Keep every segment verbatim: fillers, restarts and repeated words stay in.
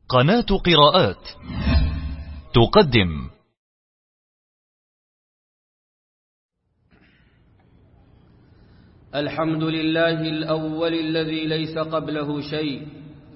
قناة قراءات تقدم الحمد لله الأول الذي ليس قبله شيء،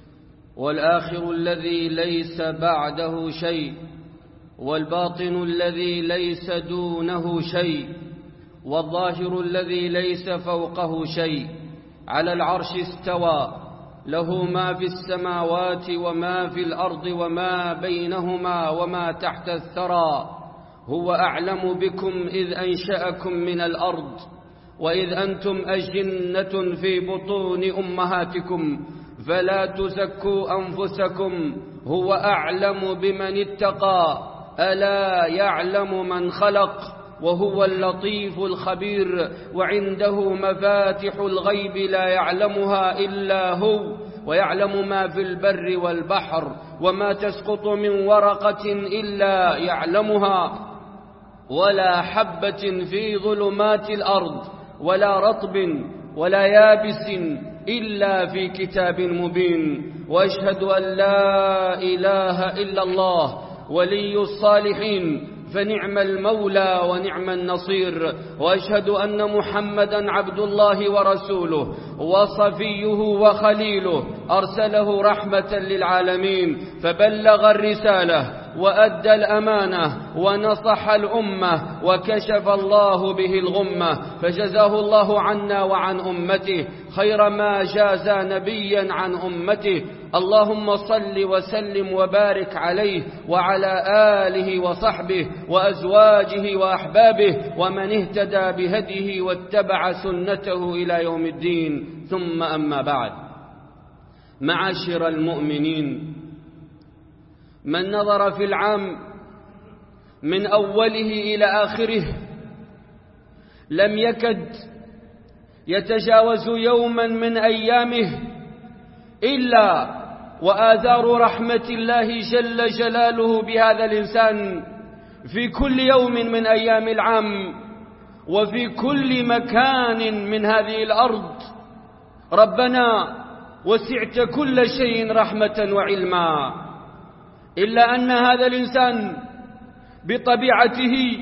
والآخر الذي ليس بعده شيء، والباطن الذي ليس دونه شيء، والظاهر الذي ليس فوقه شيء. على العرش استوى، له ما في السماوات وما في الأرض وما بينهما وما تحت الثرى. هو أعلم بكم إذ أنشأكم من الأرض وإذ أنتم أجنة في بطون أمهاتكم، فلا تزكوا أنفسكم، هو أعلم بمن اتقى. ألا يعلم من خلق وهو اللطيف الخبير. وعنده مفاتح الغيب لا يعلمها إلا هو، ويعلم ما في البر والبحر، وما تسقط من ورقة إلا يعلمها، ولا حبة في ظلمات الأرض، ولا رطب ولا يابس إلا في كتاب مبين. وأشهد أن لا إله إلا الله ولي الصالحين، فنعم المولى ونعم النصير. وأشهد أن محمدا عبد الله ورسوله وصفيه وخليله، أرسله رحمة للعالمين، فبلغ الرسالة وأدى الأمانة ونصح الأمة، وكشف الله به الغمة، فجزاه الله عنا وعن أمته خير ما جازى نبيا عن أمته. اللهم صل وسلم وبارك عليه وعلى آله وصحبه وأزواجه وأحبابه ومن اهتدى بهديه واتبع سنته إلى يوم الدين. ثم أما بعد، معاشر المؤمنين، من نظر في العام من أوله إلى آخره لم يكد يتجاوز يوما من أيامه إلا وآثار رحمة الله جل جلاله بهذا الإنسان في كل يوم من أيام العام وفي كل مكان من هذه الأرض. ربنا وسعت كل شيء رحمة وعلما، إلا أن هذا الإنسان بطبيعته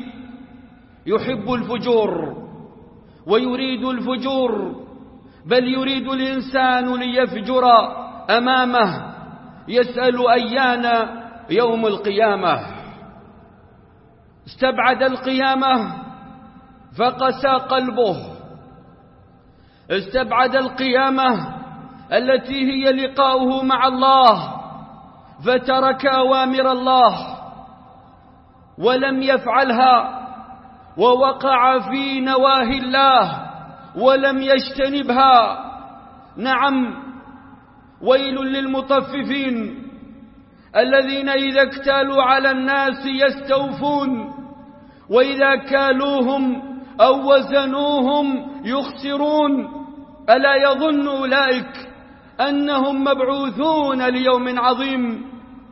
يحب الفجور ويريد الفجور، بل يريد الإنسان ليفجر أمامه، يسأل أيان يوم القيامة. استبعد القيامة فقسى قلبه، استبعد القيامة التي هي لقاؤه مع الله، فترك أوامر الله ولم يفعلها، ووقع في نواهي الله ولم يجتنبها. نعم، ويل للمطففين الذين إذا اكتالوا على الناس يستوفون، وإذا كالوهم أو وزنوهم يخسرون. ألا يظن أولئك أنهم مبعوثون ليوم عظيم؟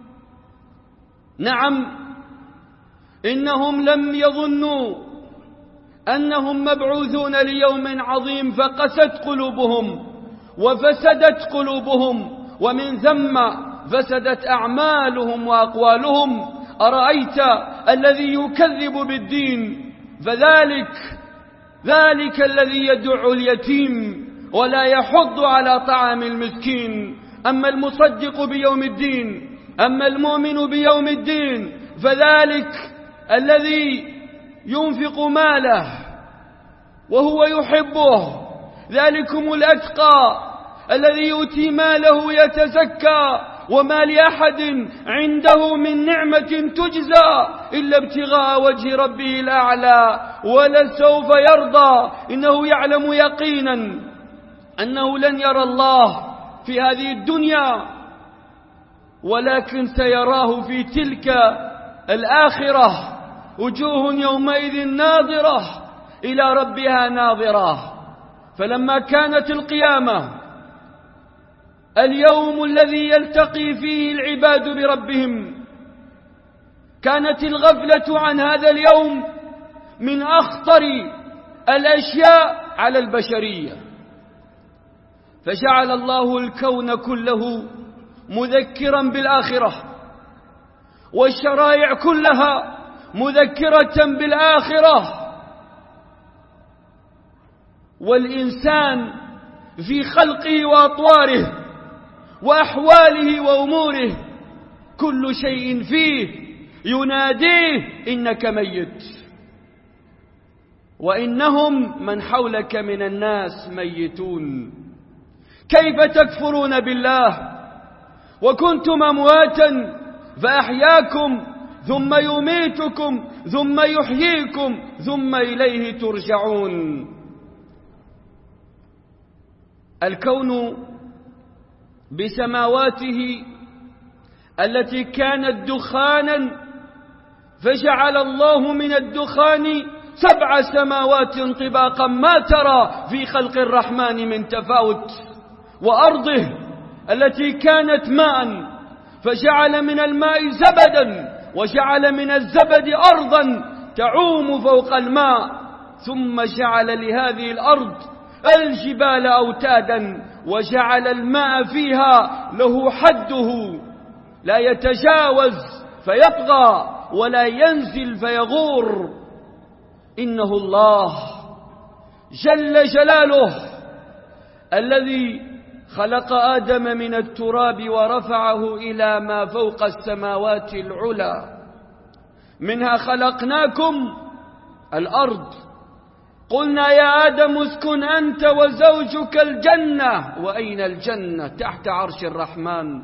نعم، إنهم لم يظنوا أنهم مبعوثون ليوم عظيم، فقست قلوبهم وفسدت قلوبهم، ومن ثم فسدت أعمالهم وأقوالهم. أرأيت الذي يكذب بالدين؟ فذلك ذلك الذي يدع اليتيم ولا يحض على طعام المسكين. أما المصدق بيوم الدين، أما المؤمن بيوم الدين، فذلك الذي ينفق ماله وهو يحبه، ذلكم الأتقى الذي يؤتي ماله يتزكى، وما لأحد عنده من نعمة تجزى إلا ابتغاء وجه ربه الأعلى ولسوف يرضى. إنه يعلم يقينا أنه لن يرى الله في هذه الدنيا، ولكن سيراه في تلك الآخرة. وجوه يومئذ ناظرة إلى ربها ناظرة. فلما كانت القيامة اليوم الذي يلتقي فيه العباد بربهم، كانت الغفلة عن هذا اليوم من أخطر الأشياء على البشرية. فجعل الله الكون كله مذكرا بالآخرة، والشرائع كلها مذكرة بالآخرة. والإنسان في خلقه وأطواره وأحواله وأموره كل شيء فيه يناديه إنك ميت، وإنهم من حولك من الناس ميتون. كيف تكفرون بالله وكنتم أمواتا فأحياكم ثم يميتكم ثم يحييكم ثم إليه ترجعون. الكون بسماواته التي كانت دخانا فجعل الله من الدخان سبع سماوات طباقا ما ترى في خلق الرحمن من تفاوت، وأرضه التي كانت ماء فجعل من الماء زبدا وجعل من الزبد أرضا تعوم فوق الماء، ثم جعل لهذه الأرض الجبال أوتادا وجعل الماء فيها له حده لا يتجاوز فيطغى ولا ينزل فيغور. إنه الله جل جلاله الذي خلق آدم من التراب ورفعه إلى ما فوق السماوات العلى، منها خلقناكم الأرض، قلنا يا آدم اسكن أنت وزوجك الجنة، وأين الجنة؟ تحت عرش الرحمن،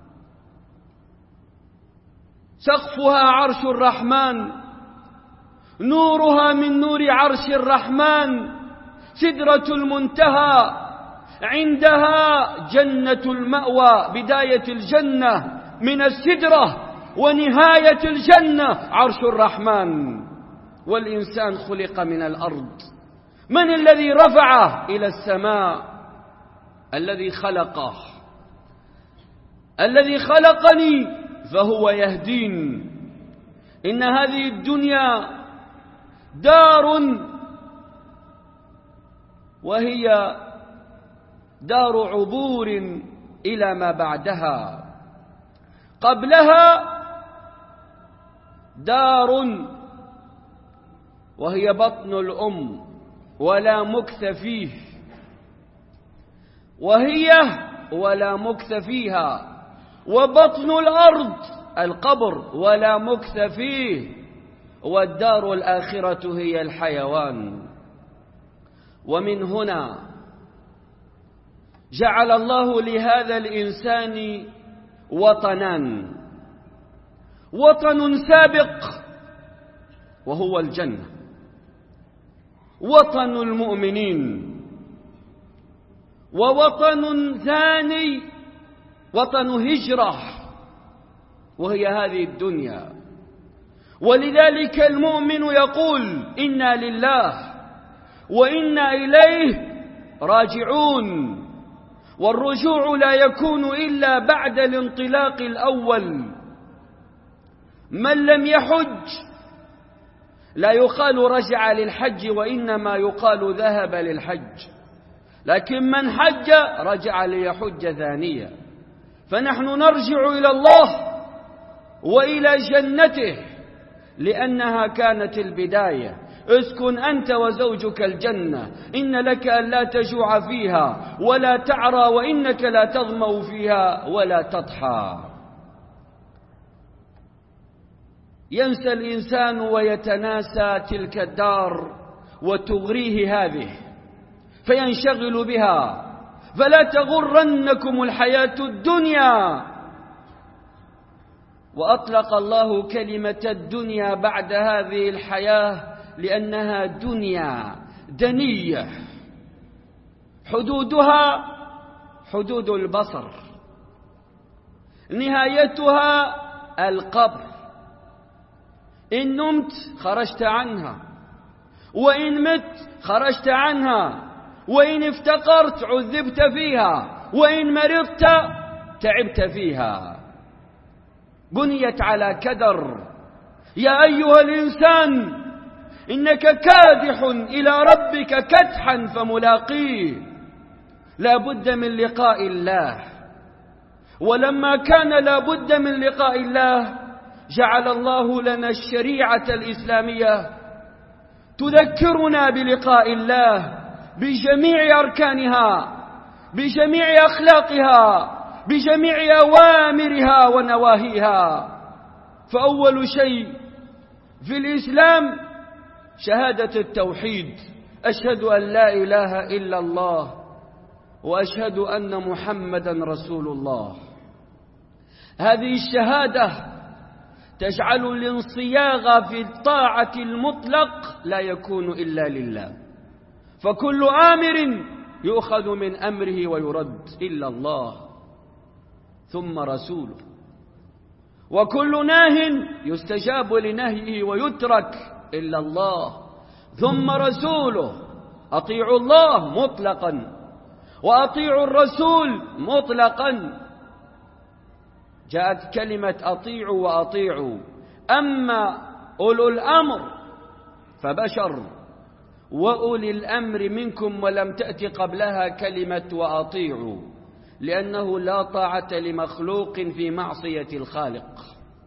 سقفها عرش الرحمن، نورها من نور عرش الرحمن، سدرة المنتهى عندها جنة المأوى، بداية الجنة من السدرة ونهاية الجنة عرش الرحمن. والإنسان خلق من الأرض، من الذي رفعه إلى السماء؟ الذي خلقه، الذي خلقني فهو يهدين. إن هذه الدنيا دار وهي دار عبور إلى ما بعدها، قبلها دار وهي بطن الأم ولا مكث فيه، وهي ولا مكث فيها، وبطن الأرض القبر ولا مكث فيه، والدار الآخرة هي الحيوان. ومن هنا جعل الله لهذا الإنسان وطنان، وطن سابق وهو الجنة، وطن المؤمنين، ووطن ثاني وطن هجرة وهي هذه الدنيا. ولذلك المؤمن يقول إنا لله وإنا إليه راجعون، والرجوع لا يكون إلا بعد الانطلاق الأول. من لم يحج لا يقال رجع للحج، وإنما يقال ذهب للحج، لكن من حج رجع ليحج ثانيا. فنحن نرجع إلى الله وإلى جنته لأنها كانت البداية. اسكن أنت وزوجك الجنة، إن لك ألا تجوع فيها ولا تعرى، وإنك لا تظمأ فيها ولا تضحى. ينسى الإنسان ويتناسى تلك الدار وتغريه هذه فينشغل بها، فلا تغرنكم الحياة الدنيا. وأطلق الله كلمة الدنيا بعد هذه الحياة لأنها دنيا دنية، حدودها حدود البصر، نهايتها القبر. إن نمت خرجت عنها، وإن مت خرجت عنها، وإن افتقرت عذبت فيها، وإن مرضت تعبت فيها. بنيت على كدر. يا أيها الإنسان إنك كادح إلى ربك كدحا فملاقيه. لا بد من لقاء الله، ولما كان لا بد من لقاء الله جعل الله لنا الشريعة الإسلامية تذكرنا بلقاء الله بجميع أركانها، بجميع أخلاقها، بجميع أوامرها ونواهيها. فأول شيء في الإسلام شهادة التوحيد، أشهد أن لا إله إلا الله وأشهد أن محمدا رسول الله. هذه الشهادة تجعل الانصياغ في الطاعة المطلق لا يكون إلا لله، فكل آمر يؤخذ من أمره ويرد إلا الله ثم رسوله، وكل ناه يستجاب لنهيه ويترك إلا الله ثم رسوله. أطيعوا الله مطلقا وأطيعوا الرسول مطلقا. جاءت كلمة أطيعوا وأطيعوا، أما أولو الأمر فبشر، وأولي الأمر منكم ولم تأتي قبلها كلمة وأطيعوا، لأنه لا طاعة لمخلوق في معصية الخالق.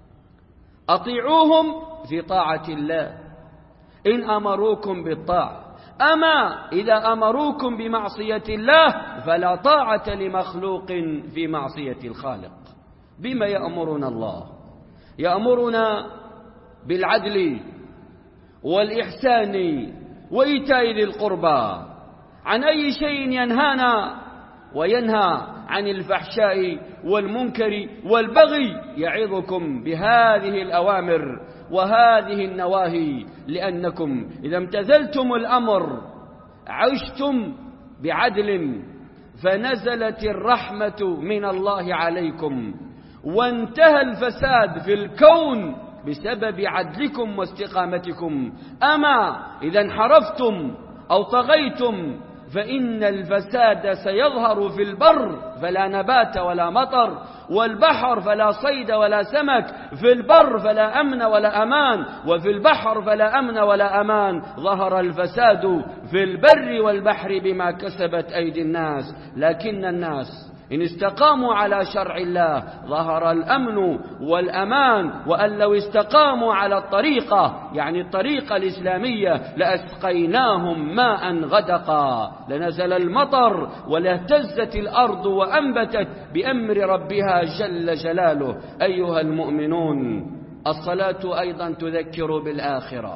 أطيعوهم في طاعة الله إن أمروكم بالطاعة، أما إذا أمروكم بمعصية الله فلا طاعة لمخلوق في معصية الخالق. بما يأمرنا الله؟ يأمرنا بالعدل والإحسان وإيتاء ذي القربى. عن أي شيء ينهانا؟ وينهى عن الفحشاء والمنكر والبغي. يعظكم بهذه الأوامر وهذه النواهي، لأنكم إذا امتثلتم الأمر عشتم بعدل، فنزلت الرحمة من الله عليكم، وانتهى الفساد في الكون بسبب عدلكم واستقامتكم. أما إذا انحرفتم أو طغيتم فإن الفساد سيظهر في البر فلا نبات ولا مطر، والبحر فلا صيد ولا سمك، في البر فلا أمن ولا أمان، وفي البحر فلا أمن ولا أمان. ظهر الفساد في البر والبحر بما كسبت أيدي الناس، لكن الناس إن استقاموا على شرع الله ظهر الأمن والأمان. وأن لو استقاموا على الطريقة، يعني الطريقة الإسلامية، لأسقيناهم ماء غدقا، لنزل المطر ولاهتزت الأرض وأنبتت بأمر ربها جل جلاله. أيها المؤمنون، الصلاة أيضا تذكر بالآخرة،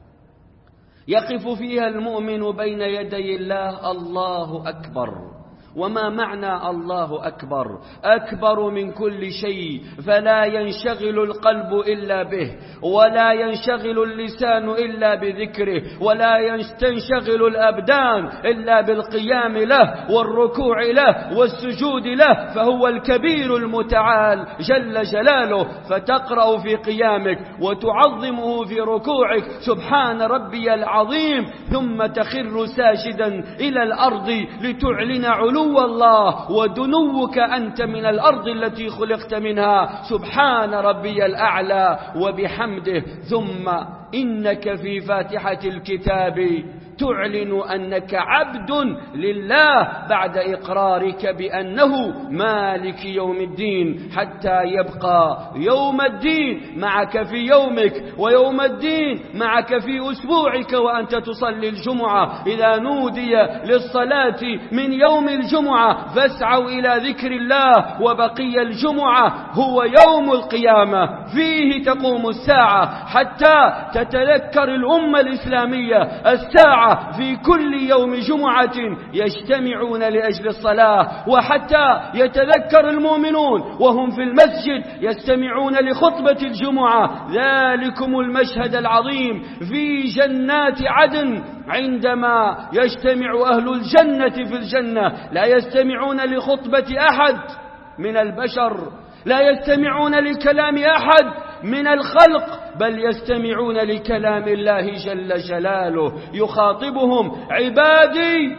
يقف فيها المؤمن بين يدي الله الله أكبر. وما معنى الله أكبر؟ أكبر من كل شيء، فلا ينشغل القلب إلا به، ولا ينشغل اللسان إلا بذكره، ولا تنشغل الأبدان إلا بالقيام له والركوع له والسجود له، فهو الكبير المتعال جل جلاله. فتقرأ في قيامك وتعظمه في ركوعك سبحان ربي العظيم، ثم تخر ساجدا إلى الأرض لتعلن علو الله ودنوك أنت من الأرض التي خلقت منها، سبحان ربي الأعلى وبحمده. ثم إنك في فاتحة الكتاب تعلن أنك عبد لله بعد إقرارك بأنه مالك يوم الدين، حتى يبقى يوم الدين معك في يومك، ويوم الدين معك في أسبوعك وأنت تصلي الجمعة. إذا نودي للصلاة من يوم الجمعة فاسعوا إلى ذكر الله، وبقي الجمعة هو يوم القيامة، فيه تقوم الساعة، حتى تتذكر الأمة الإسلامية الساعة في كل يوم جمعة يجتمعون لأجل الصلاة، وحتى يتذكر المؤمنون وهم في المسجد يستمعون لخطبة الجمعة ذلكم المشهد العظيم في جنات عدن، عندما يجتمع أهل الجنة في الجنة لا يستمعون لخطبة أحد من البشر، لا يستمعون لكلام أحد من الخلق، بل يستمعون لكلام الله جل جلاله. يخاطبهم عبادي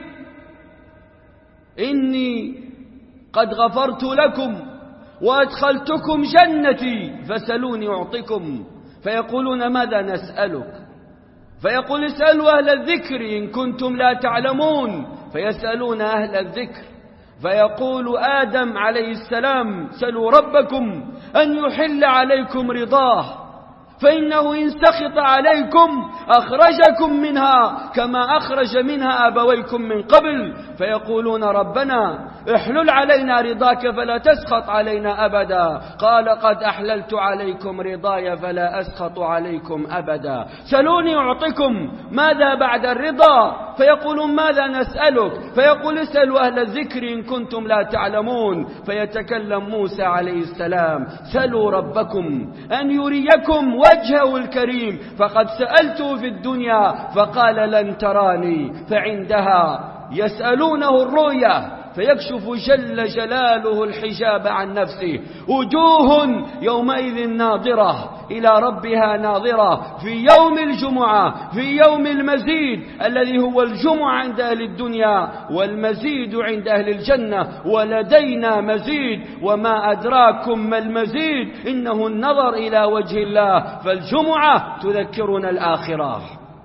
إني قد غفرت لكم وأدخلتكم جنتي فسلوني أعطكم، فيقولون ماذا نسألك؟ فيقول اسألوا أهل الذكر إن كنتم لا تعلمون، فيسألون أهل الذكر. فيقول آدم عليه السلام: سلوا ربكم أن يحل عليكم رضاه، فإنه إن سخط عليكم أخرجكم منها كما أخرج منها أبويكم من قبل. فيقولون: ربنا احلل علينا رضاك فلا تسخط علينا أبدا. قال: قد أحللت عليكم رضاي فلا أسخط عليكم أبدا. سلوني أعطكم. ماذا بعد الرضا؟ فيقولون: ماذا نسألك؟ فيقول: اسألوا أهل الذكر إن كنتم لا تعلمون. فيتكلم موسى عليه السلام: سلوا ربكم أن يريكم وجهه الكريم، فقد سألته في الدنيا فقال: لن تراني. فعندها يسألونه الرؤيا فيكشف جل جلاله الحجاب عن نفسه. وجوه يومئذ ناظرة إلى ربها ناظرة في يوم الجمعة، في يوم المزيد الذي هو الجمعة عند أهل الدنيا والمزيد عند أهل الجنة. ولدينا مزيد، وما أدراكم ما المزيد، إنه النظر إلى وجه الله. فالجمعة تذكرنا الآخرة.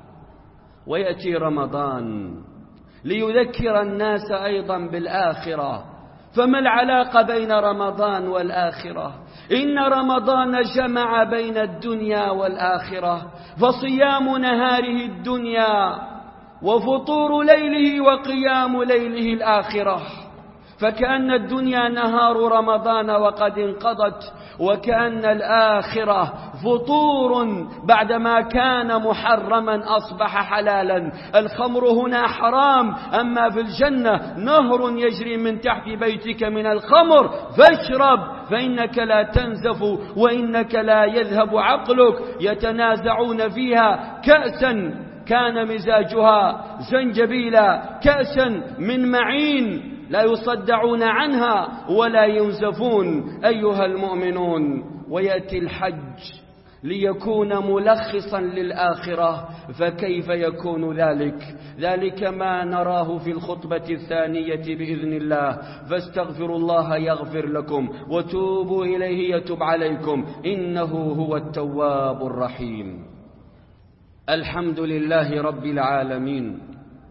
ويأتي رمضان ليذكر الناس أيضا بالآخرة. فما العلاقة بين رمضان والآخرة؟ إن رمضان جمع بين الدنيا والآخرة، فصيام نهاره الدنيا وفطور ليله وقيام ليله الآخرة. فكأن الدنيا نهار رمضان وقد انقضت، وكأن الآخرة فطور بعدما كان محرما أصبح حلالا. الخمر هنا حرام، أما في الجنة نهر يجري من تحت بيتك من الخمر فاشرب فإنك لا تنزف وإنك لا يذهب عقلك. يتنازعون فيها كأسا كان مزاجها زنجبيلا، كأسا من معين لا يصدعون عنها ولا ينزفون. أيها المؤمنون، ويأتي الحج ليكون ملخصا للآخرة، فكيف يكون ذلك؟ ذلك ما نراه في الخطبة الثانية بإذن الله. فاستغفروا الله يغفر لكم، وتوبوا إليه يتب عليكم، إنه هو التواب الرحيم. الحمد لله رب العالمين،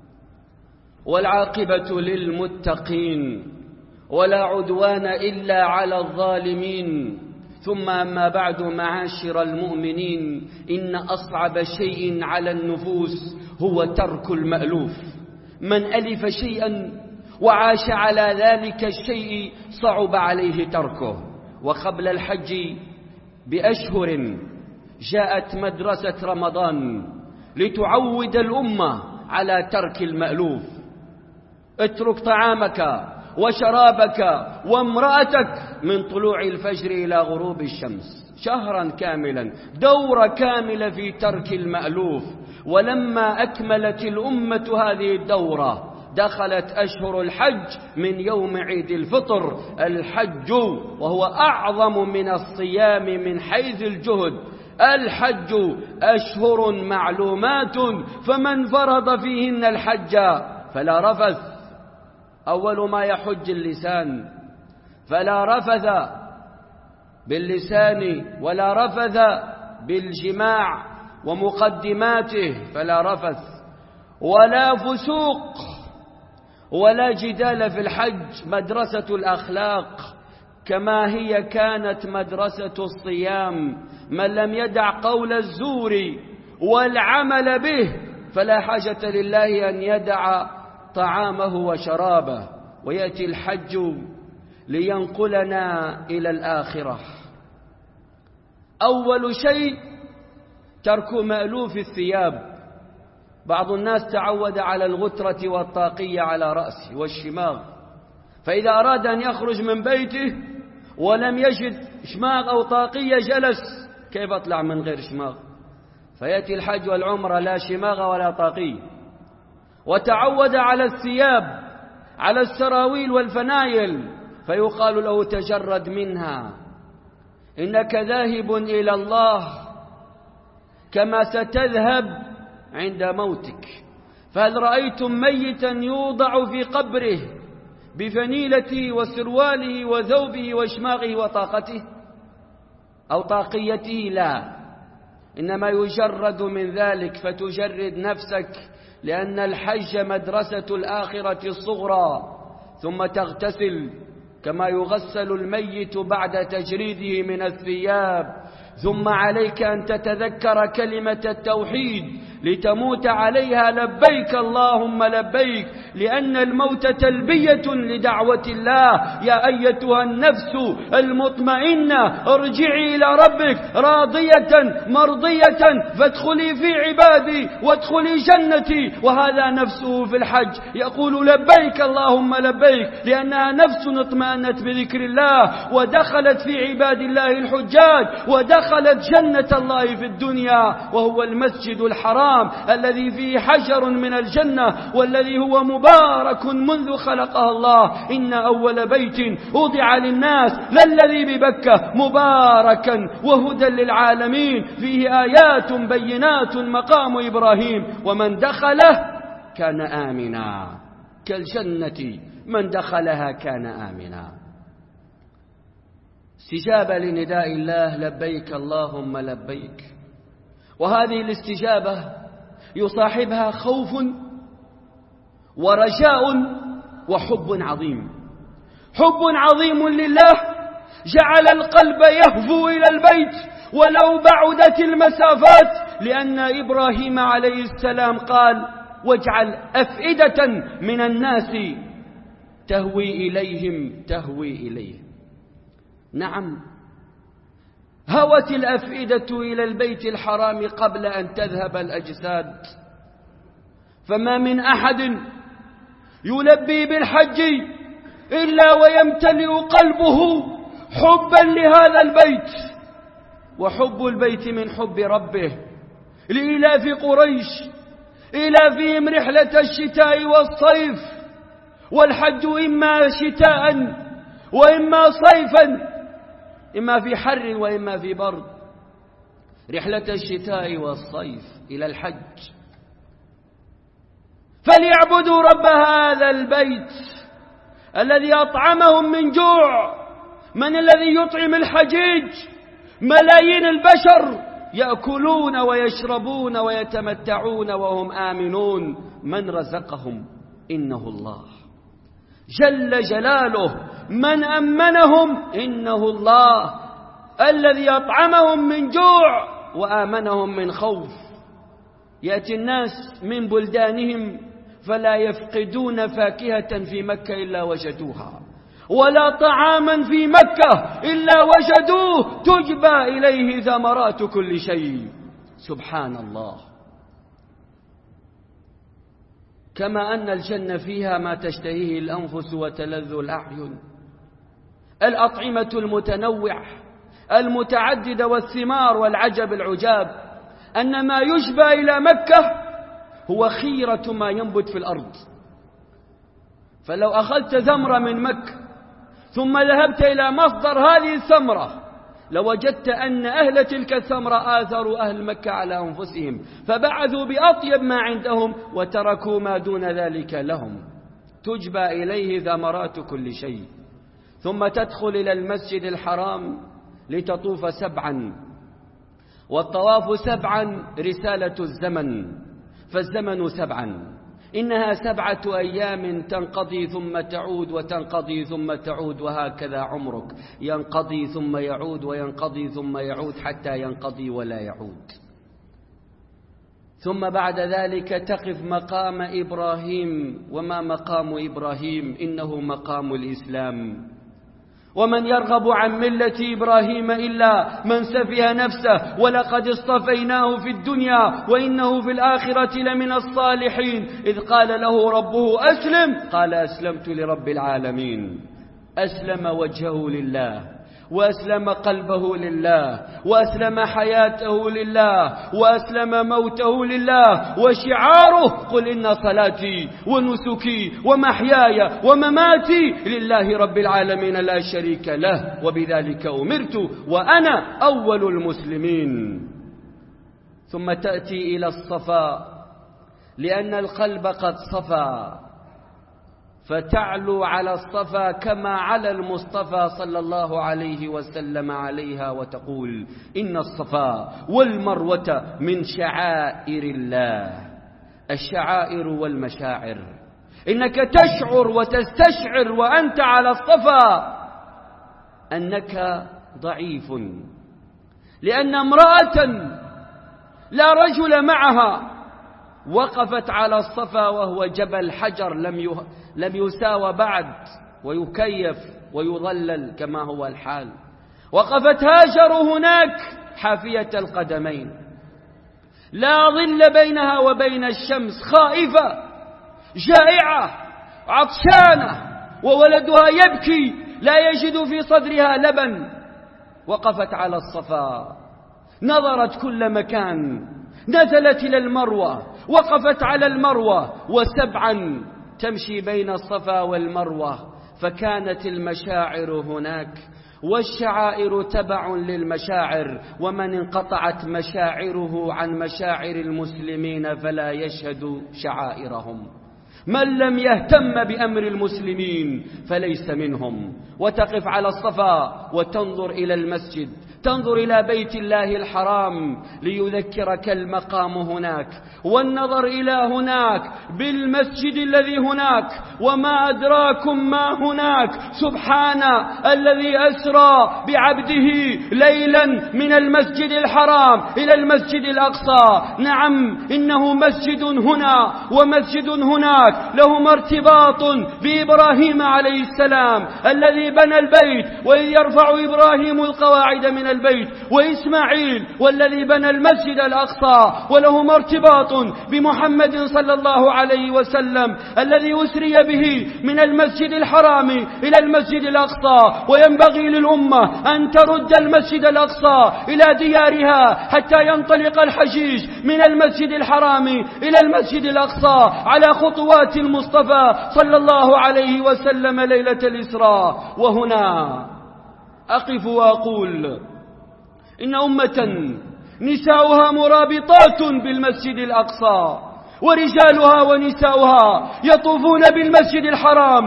والعاقبة للمتقين، ولا عدوان إلا على الظالمين. ثم أما بعد، معاشر المؤمنين، إن أصعب شيء على النفوس هو ترك المألوف. من ألف شيئا وعاش على ذلك الشيء صعب عليه تركه. وقبل الحج بأشهر جاءت مدرسة رمضان لتعود الأمة على ترك المألوف. اترك طعامك وشرابك وامرأتك من طلوع الفجر إلى غروب الشمس، شهرا كاملا، دورة كاملة في ترك المألوف. ولما أكملت الأمة هذه الدورة دخلت أشهر الحج من يوم عيد الفطر. الحج وهو أعظم من الصيام من حيث الجهد. الحج أشهر معلومات، فمن فرض فيهن الحج فلا رفث. أول ما يحج اللسان، فلا رفث باللسان ولا رفث بالجماع ومقدماته، فلا رفث ولا فسوق ولا جدال في الحج. مدرسة الأخلاق كما هي كانت مدرسة الصيام. من لم يدع قول الزور والعمل به فلا حاجة لله أن يدع طعامه وشرابه. ويأتي الحج لينقلنا إلى الآخرة. أول شيء ترك مألوف الثياب. بعض الناس تعود على الغترة والطاقية على رأسه والشماغ، فإذا أراد أن يخرج من بيته ولم يجد شماغ أو طاقية جلس. كيف أطلع من غير شماغ؟ فيأتي الحج والعمرة لا شماغ ولا طاقية. وتعود على الثياب، على السراويل والفنايل، فيقال له: تجرد منها، إنك ذاهب إلى الله كما ستذهب عند موتك. فهل رأيتم ميتا يوضع في قبره بفنيلته وسرواله وثوبه وشماغه وطاقته أو طاقيته؟ لا، إنما يجرد من ذلك. فتجرد نفسك، لأن الحج مدرسة الآخرة الصغرى. ثم تغتسل كما يغسل الميت بعد تجريده من الثياب، ثم عليك أن تتذكر كلمة التوحيد لتموت عليها لبيك اللهم لبيك، لأن الموت تلبية لدعوة الله. يا أيتها النفس المطمئنة ارجعي إلى ربك راضية مرضية فادخلي في عبادي وادخلي جنتي. وهذا نفسه في الحج يقول لبيك اللهم لبيك، لأنها نفس اطمأنت بذكر الله ودخلت في عباد الله الحجاج ودخلت جنة الله في الدنيا، وهو المسجد الحرام الذي فيه حجر من الجنة والذي هو مبارك منذ خلقها الله. إن أول بيت وضع للناس للذي ببكة مباركا وهدى للعالمين فيه آيات بينات مقام إبراهيم، ومن دخله كان آمنا كالجنة من دخلها كان آمنا. استجابة لنداء الله لبيك اللهم لبيك، وهذه الاستجابة يصاحبها خوف ورجاء وحب عظيم. حب عظيم لله جعل القلب يهفو إلى البيت ولو بعدت المسافات، لأن إبراهيم عليه السلام قال واجعل أفئدة من الناس تهوي إليهم تهوي إليهم. نعم، هوت الأفئدة إلى البيت الحرام قبل أن تذهب الأجساد، فما من أحد يلبي بالحج إلا ويمتلئ قلبه حبا لهذا البيت، وحب البيت من حب ربه. لإلاف قريش إلافهم رحلة الشتاء والصيف، والحج إما شتاء وإما صيفا، إما في حر وإما في برد. رحلة الشتاء والصيف إلى الحج، فليعبدوا رب هذا البيت الذي أطعمهم من جوع. من الذي يطعم الحجيج؟ ملايين البشر يأكلون ويشربون ويتمتعون وهم آمنون. من رزقهم؟ إنه الله جل جلاله. من أمنهم؟ إنه الله الذي أطعمهم من جوع وآمنهم من خوف. يأتي الناس من بلدانهم فلا يفقدون فاكهة في مكة إلا وجدوها، ولا طعاما في مكة إلا وجدوه، تجبى إليه ثمرات كل شيء. سبحان الله. كما أن الجنة فيها ما تشتهيه الأنفس وتلذ الأعين، الأطعمة المتنوعة المتعددة والثمار والعجب العجاب، أن ما يجبى إلى مكة هو خيرة ما ينبت في الأرض. فلو أخذت ثمرة من مكة ثم ذهبت إلى مصدر هذه الثمرة لوجدت أن أهل تلك الثمرة آثروا أهل مكة على أنفسهم، فبعثوا بأطيب ما عندهم وتركوا ما دون ذلك لهم. تجبى إليه ثمرات كل شيء. ثم تدخل إلى المسجد الحرام لتطوف سبعا، والطواف سبعا رسالة الزمن، فالزمن سبعا. إنها سبعة أيام تنقضي ثم تعود وتنقضي ثم تعود، وهكذا عمرك ينقضي ثم يعود وينقضي ثم يعود حتى ينقضي ولا يعود. ثم بعد ذلك تقف مقام إبراهيم. وما مقام إبراهيم؟ إنه مقام الإسلام. ومن يرغب عن ملة إبراهيم إلا من سفه نفسه ولقد اصطفيناه في الدنيا وإنه في الآخرة لمن الصالحين. إذ قال له ربه أسلم قال أسلمت لرب العالمين. أسلم وجهه لله، وأسلم قلبه لله، وأسلم حياته لله، وأسلم موته لله. وشعاره قل إن صلاتي ونسكي ومحياي ومماتي لله رب العالمين لا شريك له وبذلك أمرت وأنا أول المسلمين. ثم تأتي إلى الصفا، لأن القلب قد صفى، فتعلو على الصفا كما على المصطفى صلى الله عليه وسلم عليها، وتقول إن الصفا والمروة من شعائر الله. الشعائر والمشاعر. إنك تشعر وتستشعر وأنت على الصفا أنك ضعيف، لأن امرأة لا رجل معها وقفت على الصفا وهو جبل حجر لم يساوى بعد ويكيف ويظلل كما هو الحال. وقفت هاجر هناك حافية القدمين، لا ظل بينها وبين الشمس، خائفة جائعة عطشانة، وولدها يبكي لا يجد في صدرها لبن. وقفت على الصفا، نظرت كل مكان، نزلت إلى المروة، وقفت على المروة، وسبعا تمشي بين الصفا والمروة. فكانت المشاعر هناك، والشعائر تبع للمشاعر، ومن انقطعت مشاعره عن مشاعر المسلمين فلا يشهد شعائرهم. من لم يهتم بأمر المسلمين فليس منهم. وتقف على الصفا وتنظر إلى المسجد، تنظر إلى بيت الله الحرام ليذكرك المقام هناك، والنظر إلى هناك بالمسجد الذي هناك، وما أدراكم ما هناك. سبحان الذي أسرى بعبده ليلا من المسجد الحرام إلى المسجد الأقصى. نعم، إنه مسجد هنا ومسجد هناك، لهما ارتباط بإبراهيم عليه السلام الذي بنى البيت، وإذ يرفع إبراهيم القواعد من البيت، وإسماعيل والذي بنى المسجد الأقصى، ولهما ارتباط بمحمد صلى الله عليه وسلم الذي أسري به من المسجد الحرام إلى المسجد الأقصى. وينبغي للأمة أن ترد المسجد الأقصى إلى ديارها حتى ينطلق الحجيج من المسجد الحرام إلى المسجد الأقصى على خطوات المصطفى صلى الله عليه وسلم ليلة الإسراء. وهنا أقف وأقول إن أمة نساؤها مرابطات بالمسجد الأقصى، ورجالها ونساؤها يطوفون بالمسجد الحرام.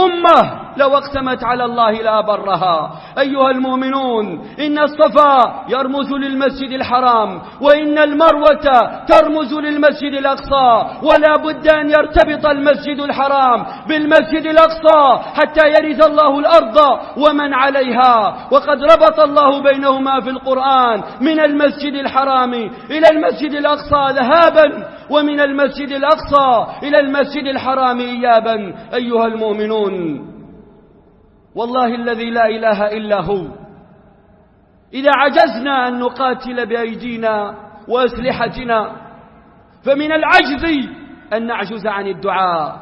أمة لو اقسمت على الله لا برها. أيها المؤمنون، إن الصفا يرمز للمسجد الحرام، وإن المروة ترمز للمسجد الأقصى، ولا بد أن يرتبط المسجد الحرام بالمسجد الأقصى حتى يرث الله الأرض ومن عليها. وقد ربط الله بينهما في القرآن، من المسجد الحرام إلى المسجد الأقصى ذهابا، ومن المسجد الأقصى إلى المسجد الحرام إيابا. أيها المؤمنون، والله الذي لا إله إلا هو، إذا عجزنا أن نقاتل بأيدينا وأسلحتنا فمن العجز أن نعجز عن الدعاء.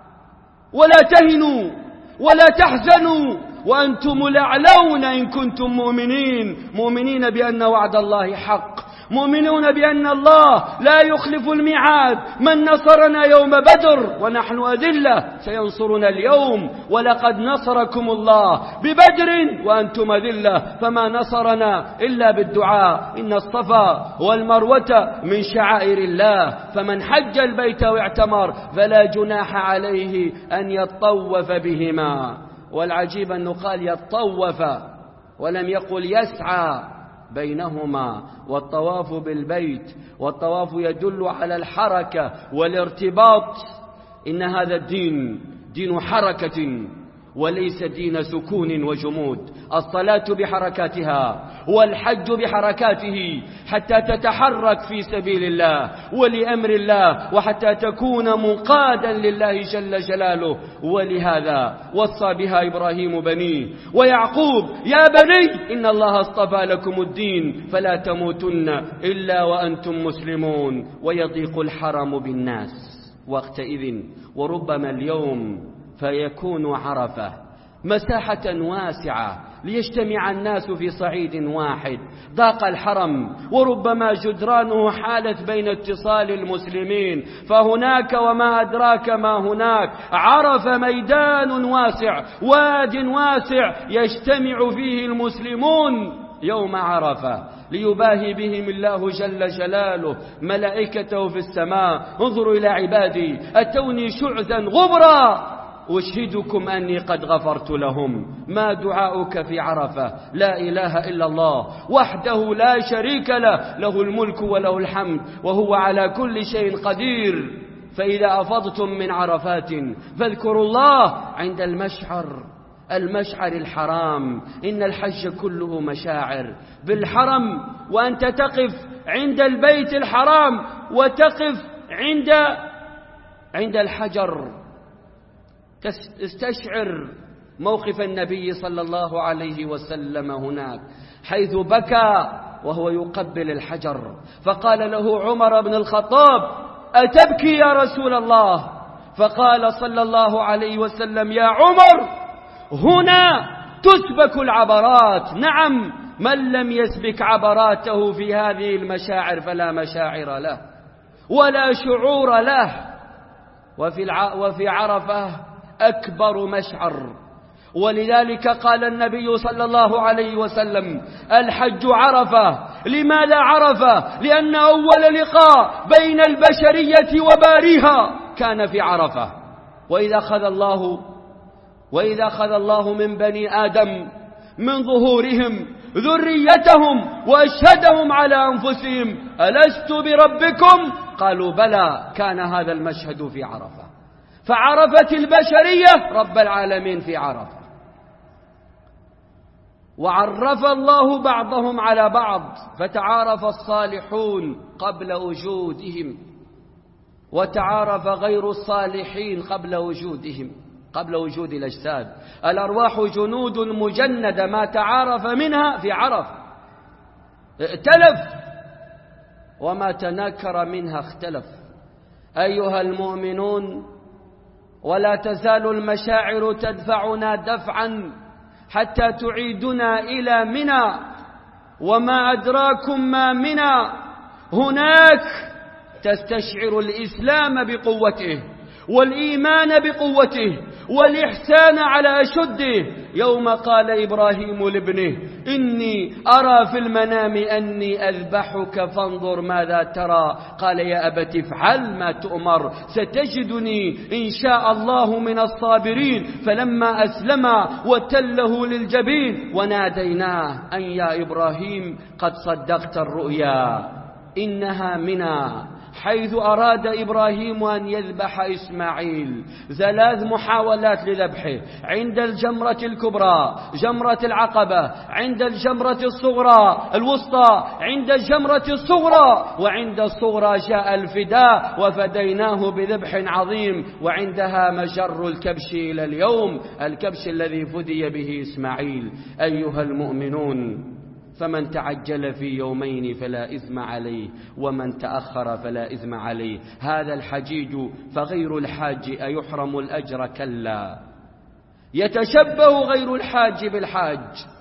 ولا تهنوا ولا تحزنوا وأنتم الأعلون إن كنتم مؤمنين، مؤمنين بأن وعد الله حق، مؤمنون بأن الله لا يخلف الميعاد. من نصرنا يوم بدر ونحن أذلة سينصرنا اليوم، ولقد نصركم الله ببدر وأنتم أذلة، فما نصرنا إلا بالدعاء. إن الصفا والمروة من شعائر الله، فمن حج البيت واعتمر فلا جناح عليه أن يطوف بهما. والعجيب أنه قال يطوف ولم يقل يسعى بينهما. والطواف بالبيت، والطواف يدل على الحركة والارتباط. إن هذا الدين دين حركة وليس دين سكون وجمود. الصلاة بحركاتها والحج بحركاته حتى تتحرك في سبيل الله ولأمر الله، وحتى تكون منقادا لله جل جلاله. ولهذا وصى بها إبراهيم بنيه ويعقوب: يا بني إن الله اصطفى لكم الدين فلا تموتن إلا وأنتم مسلمون. ويضيق الحرم بالناس وقتئذ، وربما اليوم فيكون عرفة مساحة واسعة ليجتمع الناس في صعيد واحد. ضاق الحرم، وربما جدرانه حالت بين اتصال المسلمين، فهناك وما أدراك ما هناك. عرفة ميدان واسع، واد واسع يجتمع فيه المسلمون يوم عرفة ليباهي بهم الله جل جلاله ملائكته في السماء: انظروا إلى عبادي أتوني شعثا غبرا أشهدكم أني قد غفرت لهم. ما دعاؤك في عرفة؟ لا إله إلا الله وحده لا شريك له، له الملك وله الحمد وهو على كل شيء قدير. فإذا أفضتم من عرفات فاذكروا الله عند المشعر المشعر الحرام. إن الحج كله مشاعر بالحرم، وأنت تقف عند البيت الحرام وتقف عند عند الحجر تستشعر موقف النبي صلى الله عليه وسلم هناك، حيث بكى وهو يقبل الحجر، فقال له عمر بن الخطاب: أتبكي يا رسول الله؟ فقال صلى الله عليه وسلم: يا عمر، هنا تسبك العبرات. نعم، من لم يسبك عبراته في هذه المشاعر فلا مشاعر له ولا شعور له. وفي, الع... وفي عرفة أكبر مشعر، ولذلك قال النبي صلى الله عليه وسلم: الحج عرفة. لماذا عرفة؟ لأن أول لقاء بين البشرية وباريها كان في عرفة. وإذا أخذ الله وإذا أخذ الله من بني آدم من ظهورهم ذريتهم وأشهدهم على أنفسهم: ألست بربكم؟ قالوا بلى. كان هذا المشهد في عرفة، فعرفت البشرية رب العالمين في عرفة. وعرف الله بعضهم على بعض، فتعارف الصالحون قبل وجودهم، وتعارف غير الصالحين قبل وجودهم، قبل وجود الأجساد. الأرواح جنود مجندة، ما تعارف منها في عرفة ائتلف، وما تناكر منها اختلف. أيها المؤمنون، ولا تزال المشاعر تدفعنا دفعا حتى تعيدنا إلى منى. وما أدراكم ما منى؟ هناك تستشعر الإسلام بقوته، والإيمان بقوته، والإحسان على أشده. يوم قال إبراهيم لابنه: إني أرى في المنام أني أذبحك فانظر ماذا ترى. قال: يا أبت افعل ما تؤمر، ستجدني إن شاء الله من الصابرين. فلما أسلم وتله للجبين وناديناه أن يا إبراهيم قد صدقت الرؤيا إنها منى. حيث أراد إبراهيم أن يذبح إسماعيل ثلاث محاولات لذبحه: عند الجمرة الكبرى، جمرة العقبة، عند الجمرة الصغرى الوسطى، عند الجمرة الصغرى، وعند الصغرى جاء الفداء وفديناه بذبح عظيم. وعندها مجر الكبش إلى اليوم، الكبش الذي فدي به إسماعيل. أيها المؤمنون، فمن تعجل في يومين فلا إثم عليه، ومن تأخر فلا إثم عليه. هذا الحجيج، فغير الحاج أيحرم الأجر؟ كلا. يتشبه غير الحاج بالحاج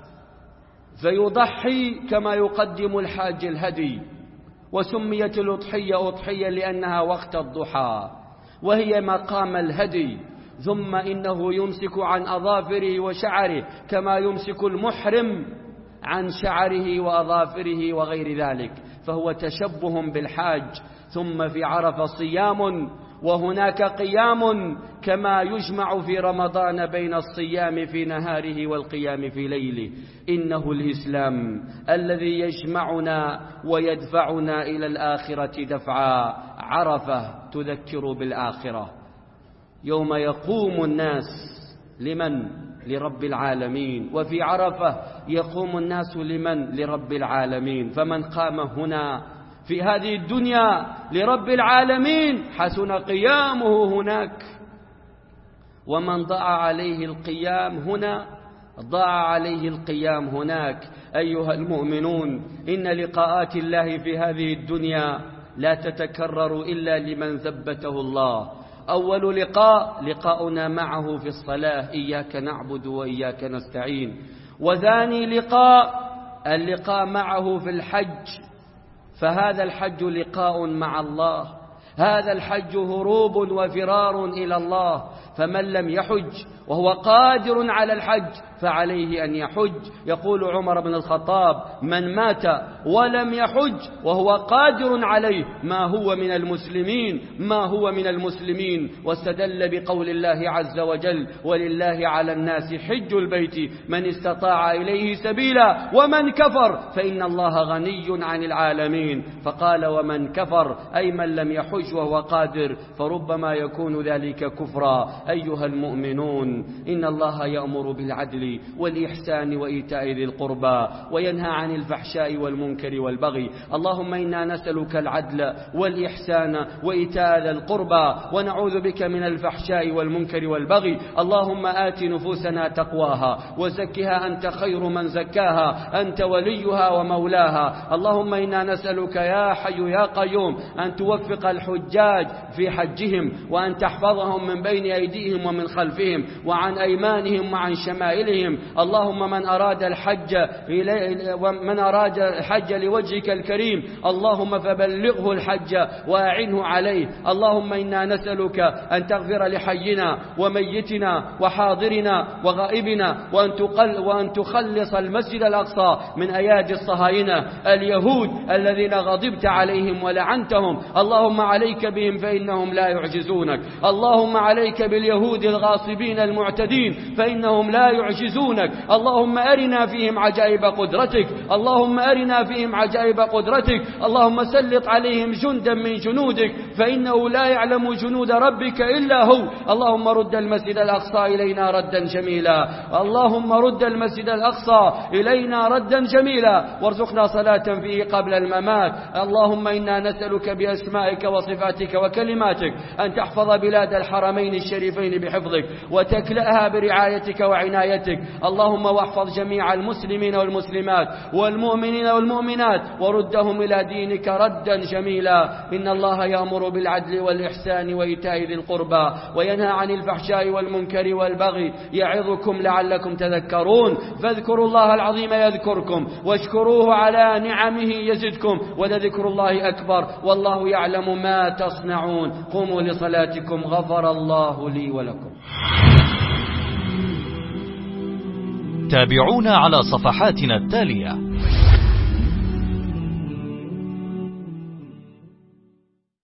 فيضحي كما يقدم الحاج الهدي. وسميت الأضحية أضحية لأنها وقت الضحى، وهي مقام الهدي. ثم إنه يمسك عن أظافره وشعره كما يمسك المحرم عن شعره وأظافره وغير ذلك، فهو تشبه بالحاج. ثم في عرفة صيام، وهناك قيام كما يجمع في رمضان بين الصيام في نهاره والقيام في ليله. إنه الإسلام الذي يجمعنا ويدفعنا إلى الآخرة دفعا. عرفة تذكر بالآخرة، يوم يقوم الناس لمن؟ لرب العالمين. وفي عرفة يقوم الناس لمن؟ لرب العالمين. فمن قام هنا في هذه الدنيا لرب العالمين حسن قيامه هناك، ومن ضاع عليه القيام هنا ضاع عليه القيام هناك. أيها المؤمنون، إن لقاءات الله في هذه الدنيا لا تتكرر إلا لمن ثبته الله. أول لقاء لقاؤنا معه في الصلاة، إياك نعبد وإياك نستعين. وثاني لقاء اللقاء معه في الحج، فهذا الحج لقاء مع الله، هذا الحج هروب وفرار إلى الله. فمن لم يحج وهو قادر على الحج فعليه أن يحج. يقول عمر بن الخطاب: من مات ولم يحج وهو قادر عليه ما هو من المسلمين ما هو من المسلمين. واستدل بقول الله عز وجل: ولله على الناس حج البيت من استطاع إليه سبيلا ومن كفر فإن الله غني عن العالمين. فقال: ومن كفر أي من لم يحج وهو قادر، فربما يكون ذلك كفرا. أيها المؤمنون، إن الله يأمر بالعدل والإحسان وإيتاء ذي القربى وينهى عن الفحشاء والمنكر والبغي. اللهم إنا نسألك العدل والإحسان وإيتاء ذي القربى ونعوذ بك من الفحشاء والمنكر والبغي. اللهم آت نفوسنا تقواها وزكها أنت خير من زكاها، أنت وليها ومولاها. اللهم إنا نسألك يا حي يا قيوم أن توفق الحجاج في حجهم، وأن تحفظهم من بين أيديهم ومن خلفهم وعن أيمانهم وعن شمائلهم. اللهم من أراد الحج ومن أراد الحج لوجهك الكريم اللهم فبلغه الحج وأعنه عليه. اللهم إنا نسألك أن تغفر لحينا وميتنا وحاضرنا وغائبنا، وأن, تقل وأن تخلص المسجد الأقصى من أيادي الصهاينة اليهود الذين غضبت عليهم ولعنتهم. اللهم عليك بهم فإنهم لا يعجزونك. اللهم عليك باليهود الغاصبين المعتدين فإنهم لا يعجزونك. اللهم أرنا فيهم عجائب قدرتك اللهم أرنا فيهم عجائب قدرتك. اللهم سلط عليهم جندا من جنودك فإنه لا يعلم جنود ربك إلا هو. اللهم رد المسجد الأقصى إلينا ردا جميلا اللهم رد المسجد الأقصى إلينا ردا جميلا وارزقنا صلاة فيه قبل الممات. اللهم إنا نسألك بأسمائك وصفاتك وكلماتك أن تحفظ بلاد الحرمين الشريفين بحفظك وتكلأها برعايتك وعنايتك. اللهم واحفظ جميع المسلمين والمسلمات والمؤمنين والمؤمنات وردهم إلى دينك ردا جميلا. إن الله يأمر بالعدل والإحسان وإيتاء ذي القربى وينهى عن الفحشاء والمنكر والبغي يعظكم لعلكم تذكرون. فاذكروا الله العظيم يذكركم واشكروه على نعمه يزدكم ولذكر الله أكبر والله يعلم ما تصنعون. قوموا لصلاتكم غفر الله لي ولكم. تابعونا على صفحاتنا التالية: